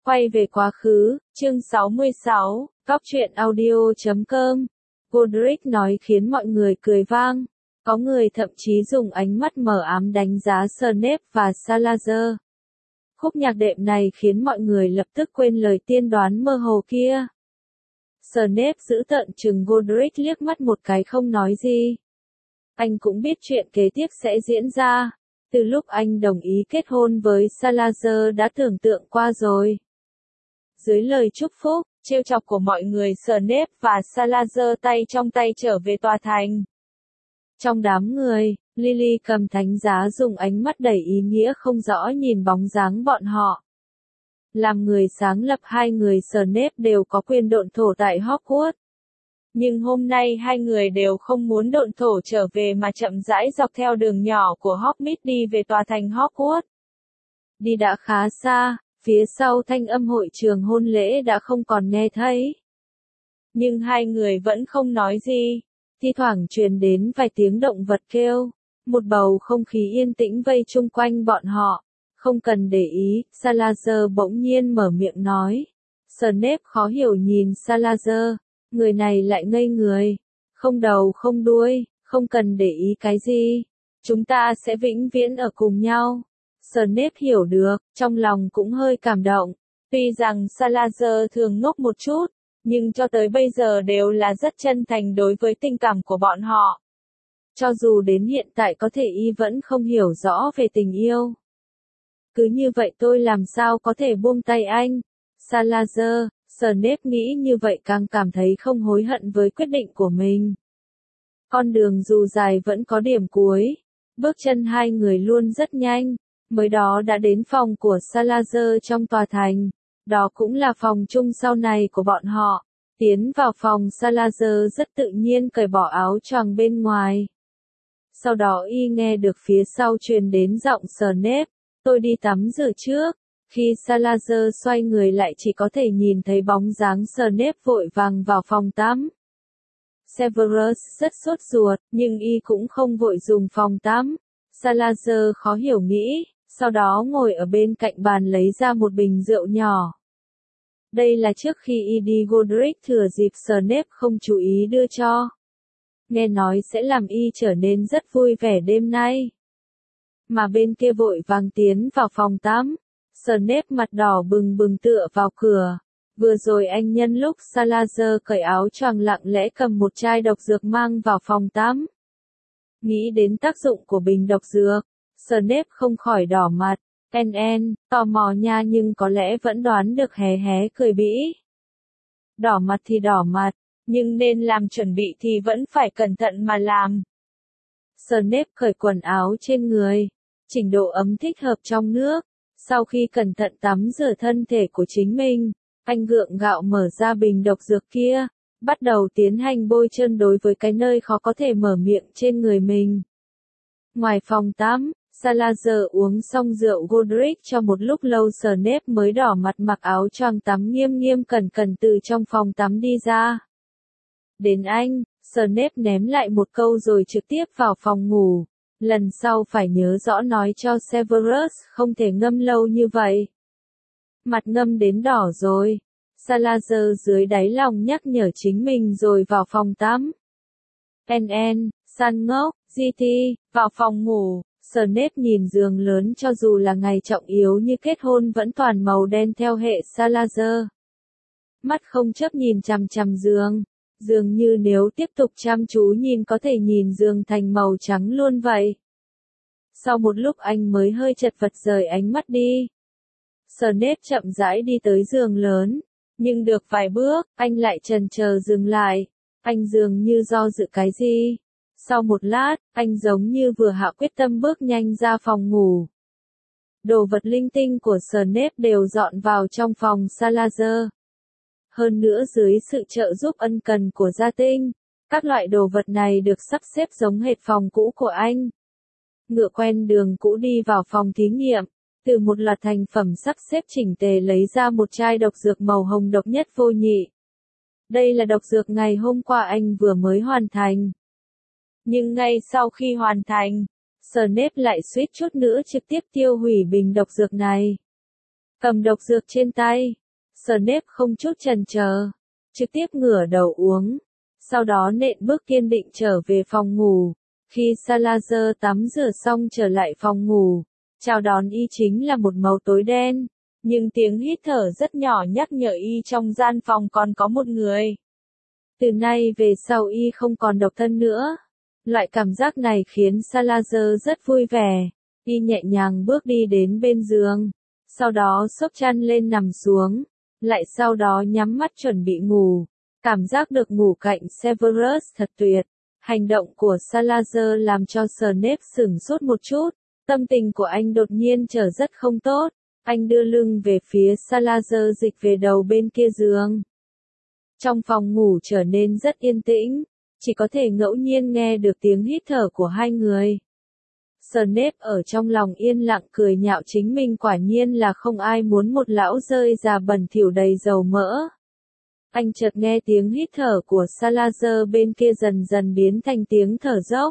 Quay về quá khứ, chương 66, Góc truyện audio.com. Godric nói khiến mọi người cười vang. Có người thậm chí dùng ánh mắt mờ ám đánh giá Snape và Salazar. Khúc nhạc đệm này khiến mọi người lập tức quên lời tiên đoán mơ hồ kia. Snape giữ tợn trừng Godric liếc mắt một cái không nói gì. Anh cũng biết chuyện kế tiếp sẽ diễn ra. Từ lúc anh đồng ý kết hôn với Salazar đã tưởng tượng qua rồi. Dưới lời chúc phúc, trêu chọc của mọi người, Snape và Salazar tay trong tay trở về tòa thành. Trong đám người, Lily cầm thánh giá dùng ánh mắt đầy ý nghĩa không rõ nhìn bóng dáng bọn họ. Làm người sáng lập hai người Snape đều có quyền độn thổ tại Hogwarts. Nhưng hôm nay hai người đều không muốn độn thổ trở về mà chậm rãi dọc theo đường nhỏ của Hogsmeade đi về tòa thành Hogwarts. Đi đã khá xa, phía sau thanh âm hội trường hôn lễ đã không còn nghe thấy. Nhưng hai người vẫn không nói gì. Thi thoảng truyền đến vài tiếng động vật kêu. Một bầu không khí yên tĩnh vây chung quanh bọn họ. Không cần để ý, Salazar bỗng nhiên mở miệng nói. Snape khó hiểu nhìn Salazar. Người này lại ngây người. Không đầu không đuôi, không cần để ý cái gì. Chúng ta sẽ vĩnh viễn ở cùng nhau. Snape hiểu được, trong lòng cũng hơi cảm động. Tuy rằng Salazar thường ngốc một chút, nhưng cho tới bây giờ đều là rất chân thành đối với tình cảm của bọn họ. Cho dù đến hiện tại có thể y vẫn không hiểu rõ về tình yêu. Cứ như vậy tôi làm sao có thể buông tay anh? Salazar, Snape nghĩ như vậy càng cảm thấy không hối hận với quyết định của mình. Con đường dù dài vẫn có điểm cuối. Bước chân hai người luôn rất nhanh. Mới đó đã đến phòng của Salazar trong tòa thành. Đó cũng là phòng chung sau này của bọn họ. Tiến vào phòng, Salazar rất tự nhiên cởi bỏ áo choàng bên ngoài. Sau đó y nghe được phía sau truyền đến giọng Snape. Tôi đi tắm rửa trước. Khi Salazar xoay người lại chỉ có thể nhìn thấy bóng dáng Snape vội vàng vào phòng tắm. Severus rất sốt ruột, nhưng y cũng không vội dùng phòng tắm. Salazar khó hiểu nghĩ, sau đó ngồi ở bên cạnh bàn lấy ra một bình rượu nhỏ. Đây là trước khi y đi Godric thừa dịp Snape không chú ý đưa cho. Nghe nói sẽ làm y trở nên rất vui vẻ đêm nay. Mà bên kia vội vàng tiến vào phòng tắm. Snape mặt đỏ bừng bừng tựa vào cửa. Vừa rồi anh nhân lúc Salazar cởi áo choàng lặng lẽ cầm một chai độc dược mang vào phòng tắm. Nghĩ đến tác dụng của bình độc dược, Snape không khỏi đỏ mặt. Tò mò nha, nhưng có lẽ vẫn đoán được, hé hé cười bĩ. Đỏ mặt thì đỏ mặt, nhưng nên làm chuẩn bị thì vẫn phải cẩn thận mà làm. Snape cởi quần áo trên người, chỉnh độ ấm thích hợp trong nước. Sau khi cẩn thận tắm rửa thân thể của chính mình, anh gượng gạo mở ra bình độc dược kia, bắt đầu tiến hành bôi trơn đối với cái nơi khó có thể mở miệng trên người mình. Ngoài phòng tắm, Salazar uống xong rượu Godric cho một lúc lâu, Snape mới đỏ mặt mặc áo choàng tắm nghiêm nghiêm cẩn cẩn từ trong phòng tắm đi ra. Đến anh, Snape ném lại một câu rồi trực tiếp vào phòng ngủ. Lần sau phải nhớ rõ nói cho Severus không thể ngâm lâu như vậy. Mặt ngâm đến đỏ rồi. Salazar dưới đáy lòng nhắc nhở chính mình rồi vào phòng tắm. San ngốc, GT, vào phòng ngủ. Snape nhìn giường lớn, cho dù là ngày trọng yếu như kết hôn vẫn toàn màu đen theo hệ Salazar. Mắt không chớp nhìn chằm chằm giường. Dường như nếu tiếp tục chăm chú nhìn có thể nhìn giường thành màu trắng luôn vậy. Sau một lúc anh mới hơi chật vật rời ánh mắt đi. Snape chậm rãi đi tới giường lớn. Nhưng được vài bước, anh lại chần chờ dừng lại. Anh dường như do dự cái gì. Sau một lát, anh giống như vừa hạ quyết tâm bước nhanh ra phòng ngủ. Đồ vật linh tinh của Snape đều dọn vào trong phòng Salazar. Hơn nữa dưới sự trợ giúp ân cần của gia tinh, các loại đồ vật này được sắp xếp giống hệt phòng cũ của anh. Ngựa quen đường cũ đi vào phòng thí nghiệm, từ một loạt thành phẩm sắp xếp chỉnh tề lấy ra một chai độc dược màu hồng độc nhất vô nhị. Đây là độc dược ngày hôm qua anh vừa mới hoàn thành. Nhưng ngay sau khi hoàn thành, Snape lại suýt chút nữa trực tiếp tiêu hủy bình độc dược này. cầm độc dược trên tay. Snape không chút chần chờ, trực tiếp ngửa đầu uống, sau đó nện bước kiên định trở về phòng ngủ. Khi Salazar tắm rửa xong trở lại phòng ngủ, chào đón y chính là một màu tối đen, nhưng tiếng hít thở rất nhỏ nhắc nhở y trong gian phòng còn có một người. Từ nay về sau y không còn độc thân nữa. Loại cảm giác này khiến Salazar rất vui vẻ. Y nhẹ nhàng bước đi đến bên giường, sau đó xốc chăn lên nằm xuống, lại sau đó nhắm mắt chuẩn bị ngủ. Cảm giác được ngủ cạnh Severus thật tuyệt. Hành động của Salazar làm cho Snape sửng sốt một chút. Tâm tình của anh đột nhiên trở rất không tốt. Anh đưa lưng về phía Salazar, dịch về đầu bên kia giường. Trong phòng ngủ trở nên rất yên tĩnh, chỉ có thể ngẫu nhiên nghe được tiếng hít thở của hai người. Snape ở trong lòng yên lặng cười nhạo chính mình, quả nhiên là không ai muốn một lão rơi già bẩn thỉu đầy dầu mỡ. Anh chợt nghe tiếng hít thở của Salazar bên kia dần dần biến thành tiếng thở dốc.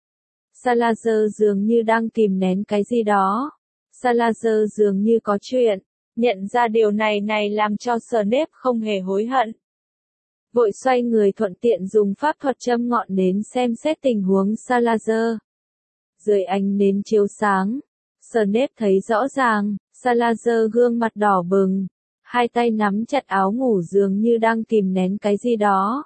Salazar dường như đang kìm nén cái gì đó. Salazar dường như có chuyện. Nhận ra điều này làm cho Snape không hề hối hận. Vội xoay người thuận tiện dùng pháp thuật châm ngọn nến xem xét tình huống Salazar. Dưới ánh nến chiếu sáng, Snape thấy rõ ràng, Salazar gương mặt đỏ bừng, hai tay nắm chặt áo ngủ dường như đang kìm nén cái gì đó.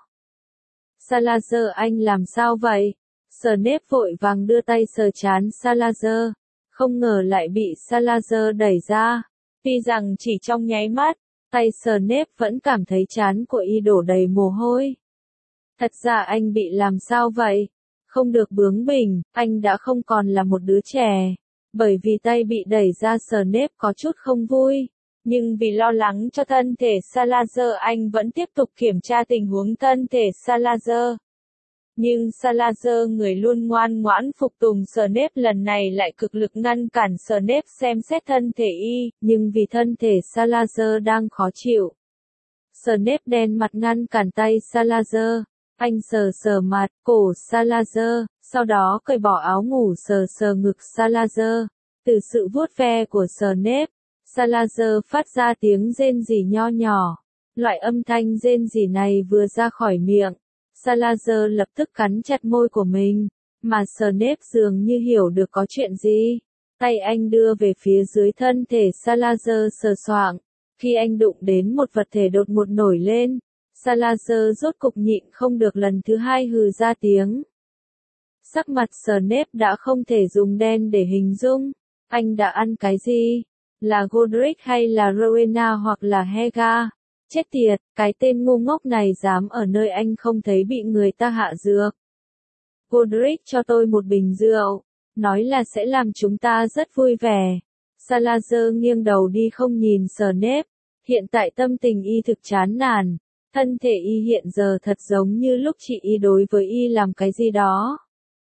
Salazar, anh làm sao vậy? Snape vội vàng đưa tay sờ trán Salazar, không ngờ lại bị Salazar đẩy ra. Tuy rằng chỉ trong nháy mắt, tay Snape vẫn cảm thấy trán của y đổ đầy mồ hôi. Thật ra anh bị làm sao vậy? Không được bướng bỉnh, anh đã không còn là một đứa trẻ. Bởi vì tay bị đẩy ra, Snape có chút không vui. Nhưng vì lo lắng cho thân thể Salazar, anh vẫn tiếp tục kiểm tra tình huống thân thể Salazar. Nhưng Salazar, người luôn ngoan ngoãn phục tùng Snape, lần này lại cực lực ngăn cản Snape xem xét thân thể y, nhưng vì thân thể Salazar đang khó chịu. Snape đen mặt ngăn cản tay Salazar. Anh sờ sờ mặt, cổ Salazar, sau đó cởi bỏ áo ngủ sờ sờ ngực Salazar. Từ sự vuốt ve của Snape, Salazar phát ra tiếng rên rỉ nho nhỏ. Loại âm thanh rên rỉ này vừa ra khỏi miệng, Salazar lập tức cắn chặt môi của mình, mà Snape dường như hiểu được có chuyện gì. Tay anh đưa về phía dưới thân thể Salazar sờ soạng. Khi anh đụng đến một vật thể đột ngột nổi lên, Salazar rốt cục nhịn không được lần thứ hai hừ ra tiếng. Sắc mặt Snape đã không thể dùng đen để hình dung. Anh đã ăn cái gì? Là Godric hay là Rowena hoặc là Helga? Chết tiệt, cái tên ngu ngốc này dám ở nơi anh không thấy bị người ta hạ dược. Godric cho tôi một bình rượu, nói là sẽ làm chúng ta rất vui vẻ. Salazar nghiêng đầu đi không nhìn Snape. Hiện tại tâm tình y thực chán nản. Thân thể y hiện giờ thật giống như lúc chị y đối với y làm cái gì đó.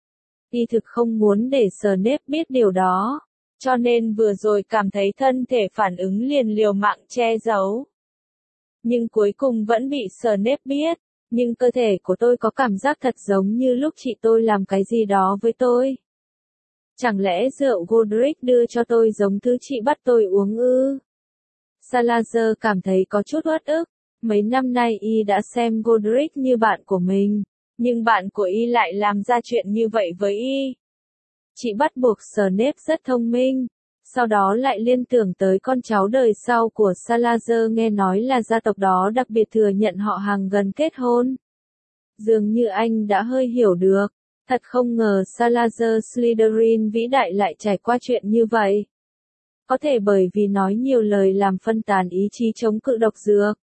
Y thực không muốn để Snape biết điều đó. Cho nên vừa rồi cảm thấy thân thể phản ứng liền liều mạng che giấu. Nhưng cuối cùng vẫn bị Snape biết. Nhưng cơ thể của tôi có cảm giác thật giống như lúc chị tôi làm cái gì đó với tôi. Chẳng lẽ rượu Godric đưa cho tôi giống thứ chị bắt tôi uống ư? Salazar cảm thấy có chút uất ức. Mấy năm nay y đã xem Godric như bạn của mình, nhưng bạn của y lại làm ra chuyện như vậy với y. Chị bắt buộc Snape rất thông minh, sau đó lại liên tưởng tới con cháu đời sau của Salazar, nghe nói là gia tộc đó đặc biệt thừa nhận họ hàng gần kết hôn. Dường như anh đã hơi hiểu được, thật không ngờ Salazar Slytherin vĩ đại lại trải qua chuyện như vậy. Có thể bởi vì nói nhiều lời làm phân tán ý chí chống cự độc dược.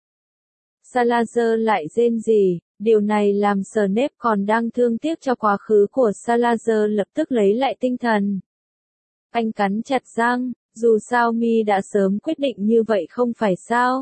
Salazar lại rên rỉ, điều này làm Snape còn đang thương tiếc cho quá khứ của Salazar lập tức lấy lại tinh thần. Anh cắn chặt răng, dù sao mi đã sớm quyết định như vậy không phải sao?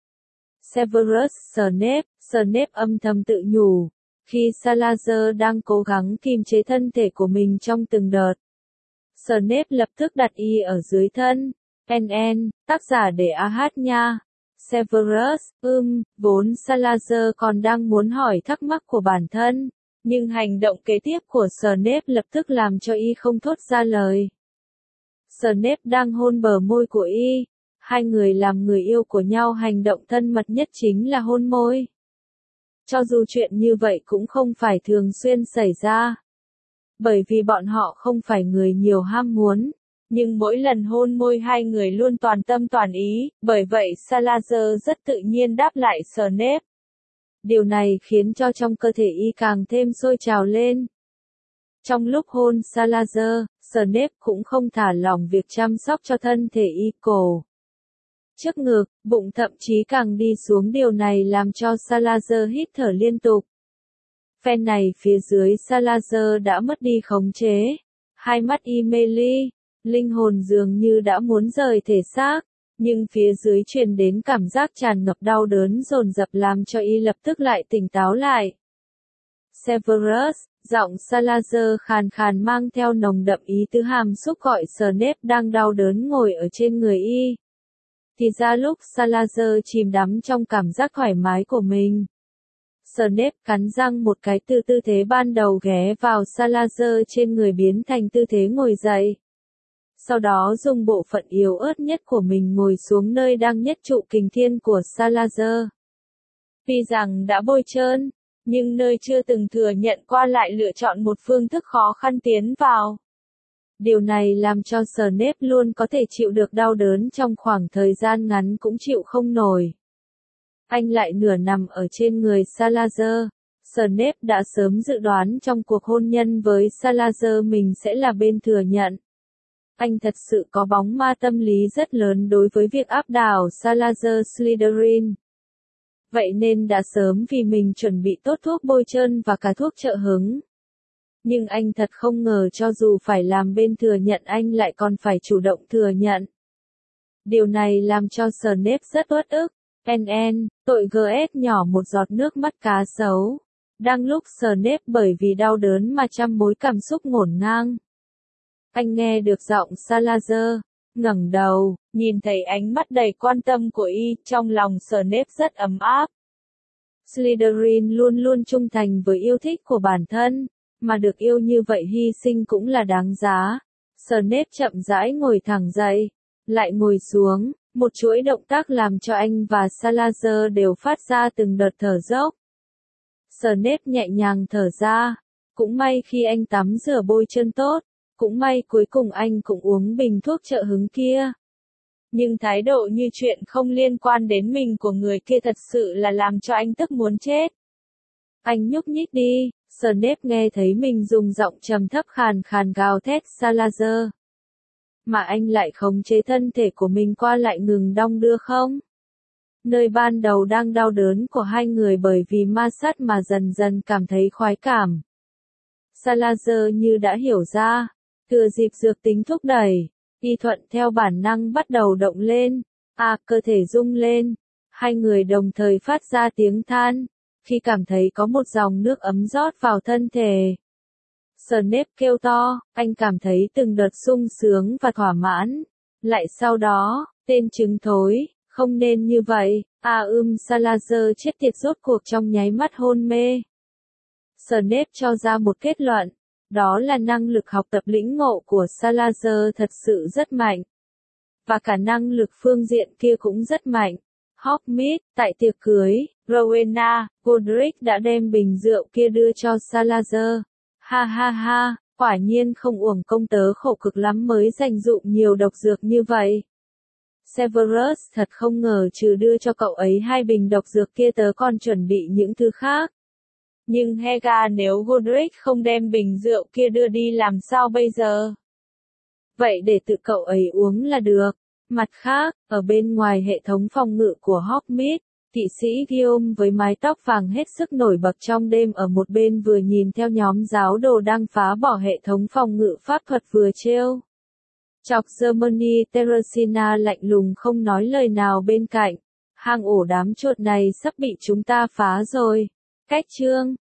Severus Snape âm thầm tự nhủ, khi Salazar đang cố gắng kiềm chế thân thể của mình trong từng đợt. Snape lập tức đặt y ở dưới thân. NN, tác giả để AH nha. Severus, vốn Salazar còn đang muốn hỏi thắc mắc của bản thân, nhưng hành động kế tiếp của Snape lập tức làm cho y không thốt ra lời. Snape đang hôn bờ môi của y, Hai người làm người yêu của nhau hành động thân mật nhất chính là hôn môi. Cho dù chuyện như vậy cũng không phải thường xuyên xảy ra. Bởi vì bọn họ không phải người nhiều ham muốn. Nhưng mỗi lần hôn môi hai người luôn toàn tâm toàn ý, bởi vậy Salazar rất tự nhiên đáp lại Snape. Điều này khiến cho trong cơ thể y càng thêm sôi trào lên. Trong lúc hôn Salazar, Snape cũng không thả lỏng việc chăm sóc cho thân thể y, cổ, trước ngực, bụng thậm chí càng đi xuống, điều này làm cho Salazar hít thở liên tục. Phen này phía dưới Salazar đã mất đi khống chế. Hai mắt y mê ly, linh hồn dường như đã muốn rời thể xác, nhưng phía dưới truyền đến cảm giác tràn ngập đau đớn dồn dập làm cho y lập tức lại tỉnh táo lại. Severus, giọng Salazar khàn khàn mang theo nồng đậm ý tứ hàm xúc gọi Snape đang đau đớn ngồi ở trên người y. Thì ra lúc Salazar chìm đắm trong cảm giác thoải mái của mình, Snape cắn răng một cái từ tư thế ban đầu ghé vào Salazar trên người biến thành tư thế ngồi dậy. Sau đó dùng bộ phận yếu ớt nhất của mình ngồi xuống nơi đang nhất trụ kình thiên của Salazar. Tuy rằng đã bôi trơn, nhưng nơi chưa từng thừa nhận qua lại lựa chọn một phương thức khó khăn tiến vào. Điều này làm cho Snape luôn có thể chịu được đau đớn trong khoảng thời gian ngắn cũng chịu không nổi. Anh lại nửa nằm ở trên người Salazar. Snape đã sớm dự đoán trong cuộc hôn nhân với Salazar mình sẽ là bên thừa nhận. Anh thật sự có bóng ma tâm lý rất lớn đối với việc áp đảo Salazar Slytherin. Vậy nên đã sớm vì mình chuẩn bị tốt thuốc bôi trơn và cả thuốc trợ hứng. Nhưng anh thật không ngờ cho dù phải làm bên thừa nhận anh lại còn phải chủ động thừa nhận. Điều này làm cho Snape rất uất ức. Tội GS nhỏ một giọt nước mắt cá sấu. Đang lúc Snape bởi vì đau đớn mà trăm mối cảm xúc ngổn ngang. Anh nghe được giọng Salazar, ngẩng đầu, nhìn thấy ánh mắt đầy quan tâm của y, trong lòng Snape rất ấm áp. Slytherin luôn luôn trung thành với yêu thích của bản thân, mà được yêu như vậy hy sinh cũng là đáng giá. Snape chậm rãi ngồi thẳng dậy, lại ngồi xuống, một chuỗi động tác làm cho anh và Salazar đều phát ra từng đợt thở dốc. Snape nhẹ nhàng thở ra, cũng may khi anh tắm rửa bôi chân tốt, cũng may cuối cùng anh cũng uống bình thuốc trợ hứng kia. Nhưng thái độ như chuyện không liên quan đến mình của người kia thật sự là làm cho anh tức muốn chết. Anh nhúc nhích đi, Snape nghe thấy mình dùng giọng trầm thấp khàn khàn gào thét Salazar. Mà anh lại khống chế thân thể của mình qua lại ngừng đong đưa không? Nơi ban đầu đang đau đớn của hai người bởi vì ma sát mà dần dần cảm thấy khoái cảm. Salazar như đã hiểu ra, thừa dịp dược tính thúc đẩy, y thuận theo bản năng bắt đầu động lên, cơ thể rung lên, hai người đồng thời phát ra tiếng than, khi cảm thấy có một dòng nước ấm rót vào thân thể. Snape kêu to, anh cảm thấy từng đợt sung sướng và thỏa mãn. Lại sau đó, tên trứng thối, không nên như vậy, Salazar chết tiệt rốt cuộc trong nháy mắt hôn mê. Snape cho ra một kết luận, đó là năng lực học tập lĩnh ngộ của Salazar thật sự rất mạnh. Và cả năng lực phương diện kia cũng rất mạnh. Hogsmeade, tại tiệc cưới, Rowena, Godric đã đem bình rượu kia đưa cho Salazar. Ha ha ha, quả nhiên không uổng công tớ khổ cực lắm mới dành dụm nhiều độc dược như vậy. Severus thật không ngờ trừ đưa cho cậu ấy 2 bình độc dược kia tớ còn chuẩn bị những thứ khác. Nhưng Helga, nếu Godric không đem bình rượu kia đưa đi làm sao bây giờ? Vậy để tự cậu ấy uống là được. Mặt khác, ở bên ngoài hệ thống phòng ngự của Hogsmeade, kỵ sĩ Guillaume với mái tóc vàng hết sức nổi bật trong đêm ở một bên vừa nhìn theo nhóm giáo đồ đang phá bỏ hệ thống phòng ngự pháp thuật vừa trêu chọc Germany. Teresina lạnh lùng không nói lời nào bên cạnh. Hang ổ đám chuột này sắp bị chúng ta phá rồi. Cách chương